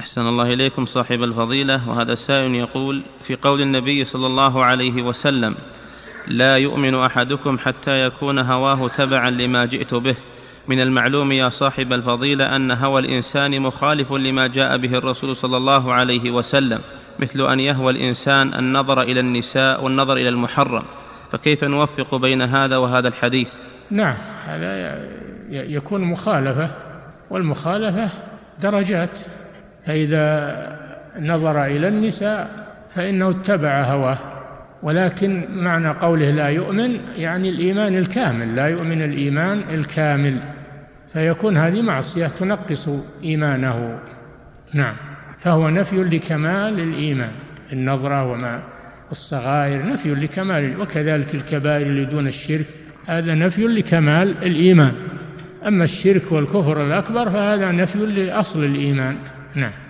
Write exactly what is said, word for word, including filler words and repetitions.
أحسن الله إليكم صاحب الفضيلة. وهذا سائل يقول: في قول النبي صلى الله عليه وسلم: لا يؤمن أحدكم حتى يكون هواه تبعا لما جئت به، من المعلوم يا صاحب الفضيلة أن هوى الإنسان مخالف لما جاء به الرسول صلى الله عليه وسلم، مثل أن يهوى الإنسان النظر إلى النساء والنظر إلى المحرم، فكيف نوفق بين هذا وهذا الحديث؟ نعم، هذا يكون مخالفة، والمخالفة درجات، فإذا نظر إلى النساء فإنه اتبع هواه، ولكن معنى قوله لا يؤمن يعني الإيمان الكامل، لا يؤمن الإيمان الكامل، فيكون هذه معصية تنقص إيمانه. نعم، فهو نفي لكمال الإيمان، النظرة وما الصغائر نفي لكمال، وكذلك الكبائر اللي دون الشرك هذا نفي لكمال الإيمان، أما الشرك والكفر الأكبر فهذا نفي لأصل الإيمان. نعم.